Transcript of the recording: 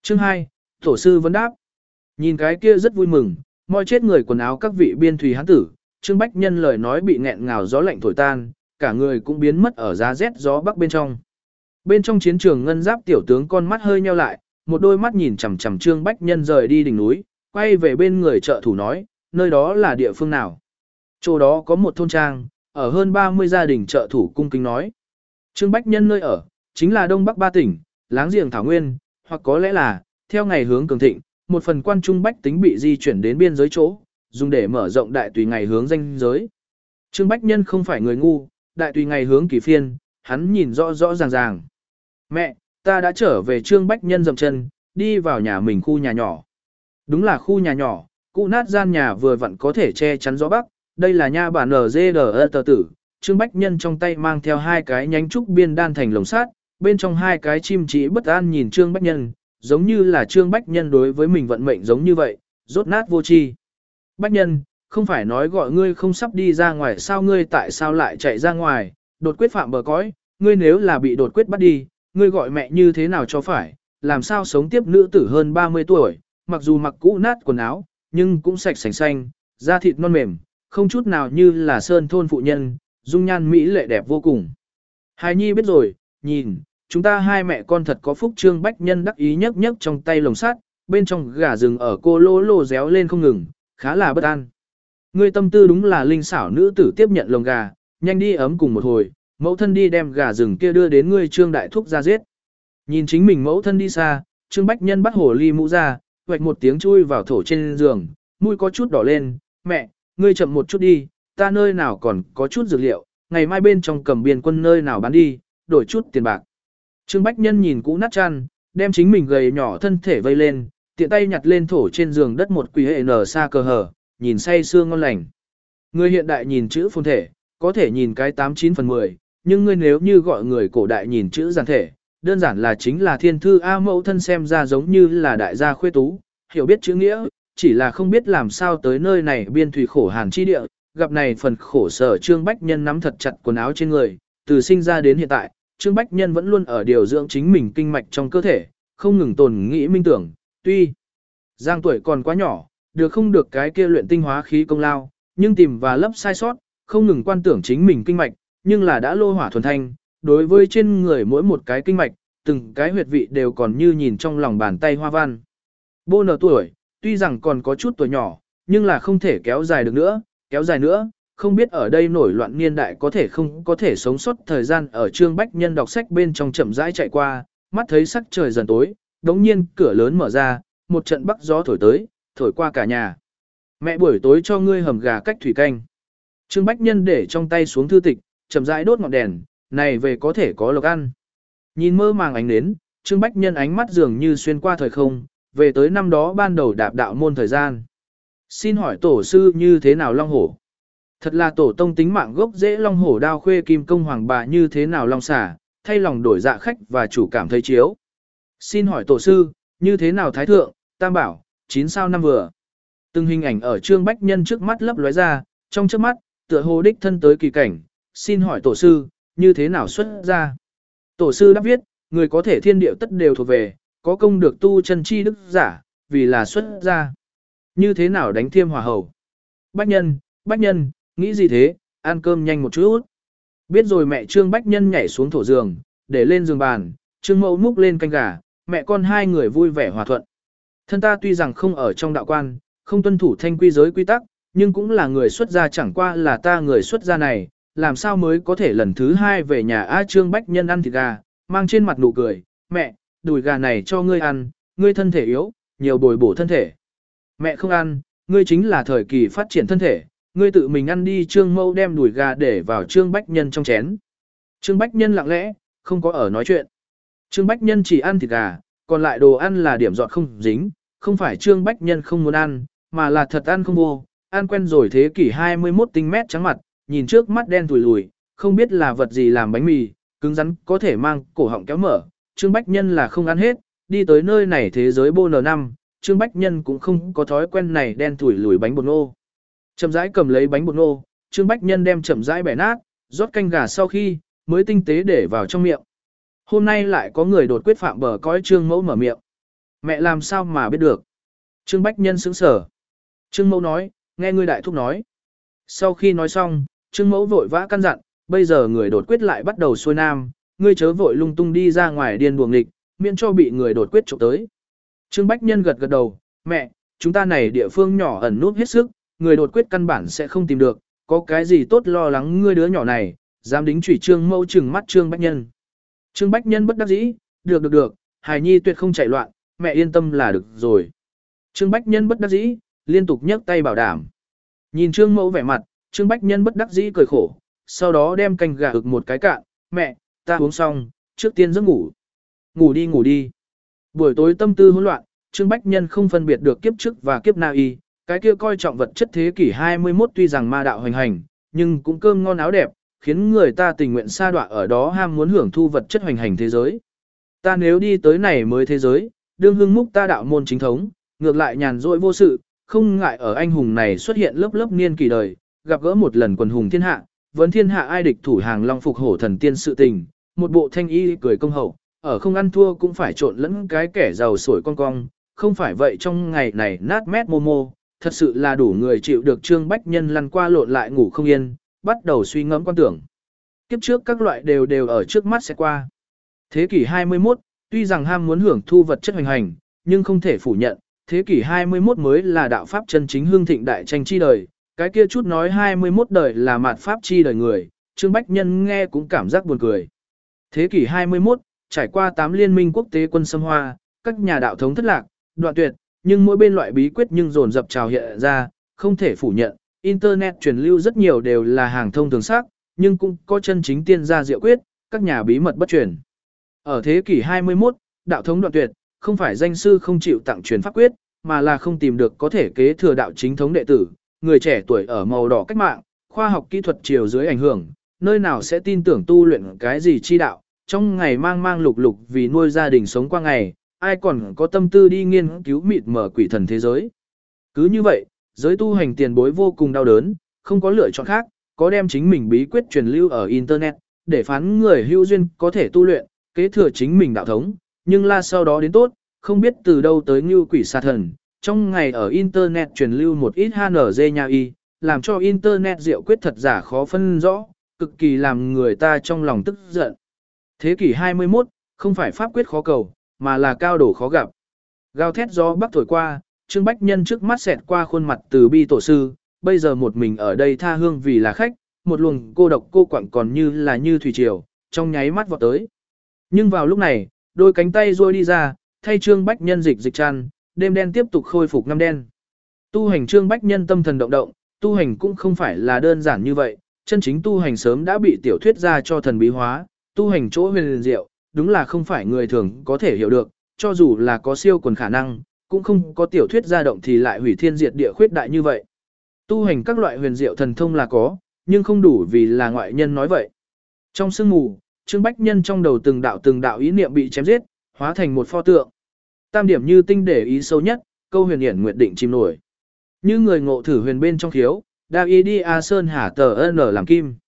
Chương 2, tổ sư vấn đáp. Nhìn cái kia rất vui mừng, moi chết người quần áo các vị biên thùy hán tử, Trương Bách Nhân lời nói bị nghẹn ngào gió lạnh thổi tan, cả người cũng biến mất ở giá rét gió bắc bên trong. Bên trong chiến trường ngân giáp tiểu tướng con mắt hơi nheo lại, một đôi mắt nhìn chằm chằm Trương Bách Nhân rời đi đỉnh núi, quay về bên người trợ thủ nói, nơi đó là địa phương nào? Chỗ đó có một thôn trang, ở hơn 30 gia đình trợ thủ cung kính nói. Trương Bách Nhân nơi ở, chính là Đông Bắc ba tỉnh, láng giềng Thảo Nguyên, hoặc có lẽ là, theo ngày hướng cường thịnh, một phần quan trung bách tính bị di chuyển đến biên giới chỗ, dùng để mở rộng đại tùy ngày hướng danh giới. Trương Bách Nhân không phải người ngu, đại tùy ngày hướng kỳ phiên, hắn nhìn rõ rõ ràng ràng. Mẹ, ta đã trở về. Trương Bách Nhân dậm chân, đi vào nhà mình khu nhà nhỏ. Đúng là khu nhà nhỏ, cụ nát gian nhà vừa vặn có thể che chắn gió bắc, đây là nha bản NZDE tờ tử. Trương Bách Nhân trong tay mang theo hai cái nhánh trúc biên đan thành lồng sát, bên trong hai cái chim chỉ bất an nhìn Trương Bách Nhân, giống như là Trương Bách Nhân đối với mình vận mệnh giống như vậy, rốt nát vô tri. Bách Nhân, không phải nói gọi ngươi không sắp đi ra ngoài sao, ngươi tại sao lại chạy ra ngoài, đột quyết phạm bờ cõi, ngươi nếu là bị đột quyết bắt đi, ngươi gọi mẹ như thế nào cho phải, làm sao sống tiếp. Nữ tử hơn 30 tuổi, mặc dù mặc cũ nát quần áo, nhưng cũng sạch sành xanh, da thịt non mềm, không chút nào như là sơn thôn phụ nhân, dung nhan mỹ lệ đẹp vô cùng. Hài nhi biết rồi, nhìn, chúng ta hai mẹ con thật có phúc. Trương Bách Nhân đắc ý nhấc nhấc trong tay lồng sắt, bên trong gà rừng ở cô lô lô réo lên không ngừng, khá là bất an. Ngươi tâm tư đúng là linh xảo. Nữ tử tiếp nhận lồng gà, nhanh đi ấm cùng một hồi, mẫu thân đi đem gà rừng kia đưa đến ngươi Trương đại thúc ra giết. Nhìn chính mình mẫu thân đi xa, Trương Bách Nhân bắt hồ ly mũ ra, hoạch một tiếng chui vào thổ trên giường, mũi có chút đỏ lên. Mẹ, ngươi chậm một chút đi, ta nơi nào còn có chút dược liệu, ngày mai bên trong cầm biên quân nơi nào bán đi, đổi chút tiền bạc. Trương Bách Nhân nhìn cũ nát chăn, đem chính mình gầy nhỏ thân thể vây lên, tiện tay nhặt lên thổ trên giường đất một quỷ hệ nở xa cờ hở, nhìn say sưa ngon lành. Người hiện đại nhìn chữ phồn thể, có thể nhìn cái 89 phần 10, nhưng ngươi nếu như gọi người cổ đại nhìn chữ giản thể, đơn giản là chính là thiên thư A. Mẫu thân xem ra giống như là đại gia khuê tú, hiểu biết chữ nghĩa, chỉ là không biết làm sao tới nơi này biên thủy khổ hàn chi địa, gặp này phần khổ sở. Trương Bách Nhân nắm thật chặt quần áo trên người, từ sinh ra đến hiện tại, Trương Bách Nhân vẫn luôn ở điều dưỡng chính mình kinh mạch trong cơ thể, không ngừng tồn nghĩ minh tưởng, tuy giang tuổi còn quá nhỏ, được không được cái kia luyện tinh hóa khí công lao, nhưng tìm và lấp sai sót, không ngừng quan tưởng chính mình kinh mạch, nhưng là đã lô hỏa thuần thanh, đối với trên người mỗi một cái kinh mạch, từng cái huyệt vị đều còn như nhìn trong lòng bàn tay hoa văn. Bô nở tuổi, tuy rằng còn có chút tuổi nhỏ, nhưng là không thể kéo dài được nữa, kéo dài nữa, không biết ở đây nổi loạn niên đại có thể không có thể sống sót. Thời gian ở Trương Bách Nhân đọc sách bên trong chậm rãi chạy qua, mắt thấy sắc trời dần tối, đống nhiên cửa lớn mở ra, một trận bắc gió thổi tới, thổi qua cả nhà. Mẹ buổi tối cho ngươi hầm gà cách thủy canh. Trương Bách Nhân để trong tay xuống thư tịch, chậm rãi đốt ngọn đèn, này về có thể có lộc ăn. Nhìn mơ màng ánh nến, Trương Bách Nhân ánh mắt dường như xuyên qua thời không, về tới năm đó ban đầu đạp đạo môn thời gian. Xin hỏi tổ sư như thế nào long hổ? Thật là tổ tông tính mạng gốc rễ long hổ đao khuê kim công hoàng bà như thế nào long xả, thay lòng đổi dạ khách và chủ cảm thấy chiếu. Xin hỏi tổ sư, như thế nào thái thượng, tam bảo, 9 sao năm vừa. Từng hình ảnh ở Trương Bách Nhân trước mắt lấp lóe ra, trong trước mắt, tựa hồ đích thân tới kỳ cảnh. Xin hỏi tổ sư, như thế nào xuất ra? Tổ sư đáp viết, người có thể thiên địa tất đều thuộc về, có công được tu chân chi đức giả, vì là xuất ra. Như thế nào đánh thiêm hòa hầu? Bách Nhân, nghĩ gì thế, ăn cơm nhanh một chút. Biết rồi. Mẹ Trương Bách Nhân nhảy xuống thổ giường, để lên giường bàn, Trương Mẫu múc lên canh gà, mẹ con hai người vui vẻ hòa thuận. Thân ta tuy rằng không ở trong đạo quan, không tuân thủ thanh quy giới quy tắc, nhưng cũng là người xuất gia, chẳng qua là ta người xuất gia này, làm sao mới có thể lần thứ hai về nhà. Trương Bách Nhân ăn thịt gà, mang trên mặt nụ cười, mẹ, đùi gà này cho ngươi ăn, ngươi thân thể yếu, nhiều bồi bổ thân thể. Mẹ không ăn, ngươi chính là thời kỳ phát triển thân thể, ngươi tự mình ăn đi. Trương Mẫu đem đùi gà để vào Trương Bách Nhân trong chén. Trương Bách Nhân lặng lẽ, không có ở nói chuyện. Trương Bách Nhân chỉ ăn thịt gà, còn lại đồ ăn là điểm dọn không dính, không phải Trương Bách Nhân không muốn ăn, mà là thật ăn không vô, ăn quen rồi thế kỷ 21 tinh mét trắng mặt, nhìn trước mắt đen thùi lùi, không biết là vật gì làm bánh mì, cứng rắn có thể mang cổ họng kéo mở. Trương Bách Nhân là không ăn hết, đi tới nơi này thế giới bô N5, Trương Bách Nhân cũng không có thói quen này đen thùi lùi bánh bột ngô. Chậm rãi cầm lấy bánh bột ngô, Trương Bách Nhân đem chậm rãi bẻ nát, rót canh gà sau khi, mới tinh tế để vào trong miệng. Hôm nay lại có người đột quyết phạm bờ cõi. Trương Mẫu mở miệng. Mẹ làm sao mà biết được? Trương Bách Nhân sững sờ. Trương Mẫu nói, nghe ngươi đại thúc nói. Sau khi nói xong, Trương Mẫu vội vã căn dặn, bây giờ người đột quyết lại bắt đầu xuôi nam, ngươi chớ vội lung tung đi ra ngoài điên đuồng nghịch, miễn cho bị người đột quyết trộm tới. Trương Bách Nhân gật gật đầu, mẹ, chúng ta này địa phương nhỏ ẩn núp hết sức, người đột quyết căn bản sẽ không tìm được, có cái gì tốt lo lắng ngươi đứa nhỏ này, dám đính chủy Trương Mẫu trừng mắt Trương Bách Nhân. Trương Bách Nhân bất đắc dĩ, được, hài nhi tuyệt không chạy loạn, mẹ yên tâm là được rồi. Trương Bách Nhân bất đắc dĩ, liên tục nhấc tay bảo đảm. Nhìn Trương Mẫu vẻ mặt, Trương Bách Nhân bất đắc dĩ cười khổ, sau đó đem canh gà ực một cái cạn, mẹ, ta uống xong, trước tiên giấc ngủ. Ngủ đi. Buổi tối tâm tư hỗn loạn, Trương Bách Nhân không phân biệt được kiếp trước và kiếp na y, cái kia coi trọng vật chất thế kỷ 21 tuy rằng ma đạo hoành hành, nhưng cũng cơm ngon áo đẹp, khiến người ta tình nguyện sa đọa ở đó ham muốn hưởng thu vật chất hoành hành thế giới. Ta nếu đi tới này mới thế giới, đương hưng múc ta đạo môn chính thống, ngược lại nhàn rỗi vô sự, không ngại ở anh hùng này xuất hiện lớp lớp niên kỳ đời, gặp gỡ một lần quần hùng thiên hạ, vấn thiên hạ ai địch thủ hàng long phục hổ thần tiên sự tình, một bộ thanh y cười công hậu, ở không ăn thua cũng phải trộn lẫn cái kẻ giàu sổi con cong, không phải vậy trong ngày này nát mét mô mô, thật sự là đủ người chịu được. Trương Bách Nhân lăn qua lộn lại ngủ không yên, bắt đầu suy ngẫm quan tưởng. Kiếp trước các loại đều ở trước mắt sẽ qua. Thế kỷ 21, tuy rằng ham muốn hưởng thu vật chất hoành hành, nhưng không thể phủ nhận, thế kỷ 21 mới là đạo pháp chân chính hương thịnh đại tranh chi đời, cái kia chút nói 21 đời là mạt pháp chi đời người, Trương Bách Nhân nghe cũng cảm giác buồn cười. Thế kỷ 21, trải qua 8 liên minh quốc tế quân xâm hoa, các nhà đạo thống thất lạc, đoạn tuyệt, nhưng mỗi bên loại bí quyết nhưng dồn dập trào hiện ra, không thể phủ nhận, Internet truyền lưu rất nhiều đều là hàng thông thường xác, nhưng cũng có chân chính tiên gia diệu quyết, các nhà bí mật bất truyền. Ở thế kỷ 21, đạo thống đoạn tuyệt, không phải danh sư không chịu tặng truyền pháp quyết, mà là không tìm được có thể kế thừa đạo chính thống đệ tử, người trẻ tuổi ở màu đỏ cách mạng, khoa học kỹ thuật chiều dưới ảnh hưởng, nơi nào sẽ tin tưởng tu luyện cái gì chi đạo, trong ngày mang mang lục lục vì nuôi gia đình sống qua ngày, ai còn có tâm tư đi nghiên cứu mịt mở quỷ thần thế giới. Cứ như vậy, giới tu hành tiền bối vô cùng đau đớn, không có lựa chọn khác, có đem chính mình bí quyết truyền lưu ở Internet, để phán người hữu duyên có thể tu luyện, kế thừa chính mình đạo thống, nhưng là sau đó đến tốt, không biết từ đâu tới như quỷ xà thần, trong ngày ở Internet truyền lưu một ít HNG nha y, làm cho Internet diệu quyết thật giả khó phân rõ, cực kỳ làm người ta trong lòng tức giận. Thế kỷ 21, không phải pháp quyết khó cầu, mà là cao độ khó gặp. Gào thét gió bắc thổi qua, Trương Bách Nhân trước mắt xẹt qua khuôn mặt từ bi tổ sư, bây giờ một mình ở đây tha hương vì là khách, một luồng cô độc cô quạnh còn như thủy triều, trong nháy mắt vọt tới. Nhưng vào lúc này, đôi cánh tay ruôi đi ra, thay Trương Bách Nhân dịch chăn, đêm đen tiếp tục khôi phục năm đen. Tu hành Trương Bách Nhân tâm thần động động, tu hành cũng không phải là đơn giản như vậy, chân chính tu hành sớm đã bị tiểu thuyết ra cho thần bí hóa, tu hành chỗ huyền diệu, đúng là không phải người thường có thể hiểu được, cho dù là có siêu quần khả năng, cũng không có tiểu thuyết ra động thì lại hủy thiên diệt địa khuyết đại như vậy. Tu hành các loại huyền diệu thần thông là có, nhưng không đủ vì là ngoại nhân nói vậy. Trong sương mù, Trương Bách Nhân trong đầu từng đạo ý niệm bị chém giết, hóa thành một pho tượng. Tam điểm như tinh để ý sâu nhất, câu huyền hiển nguyệt định chìm nổi. Như người ngộ thử huyền bên trong khiếu, đao ý đi A Sơn Hà tờ N làm kim.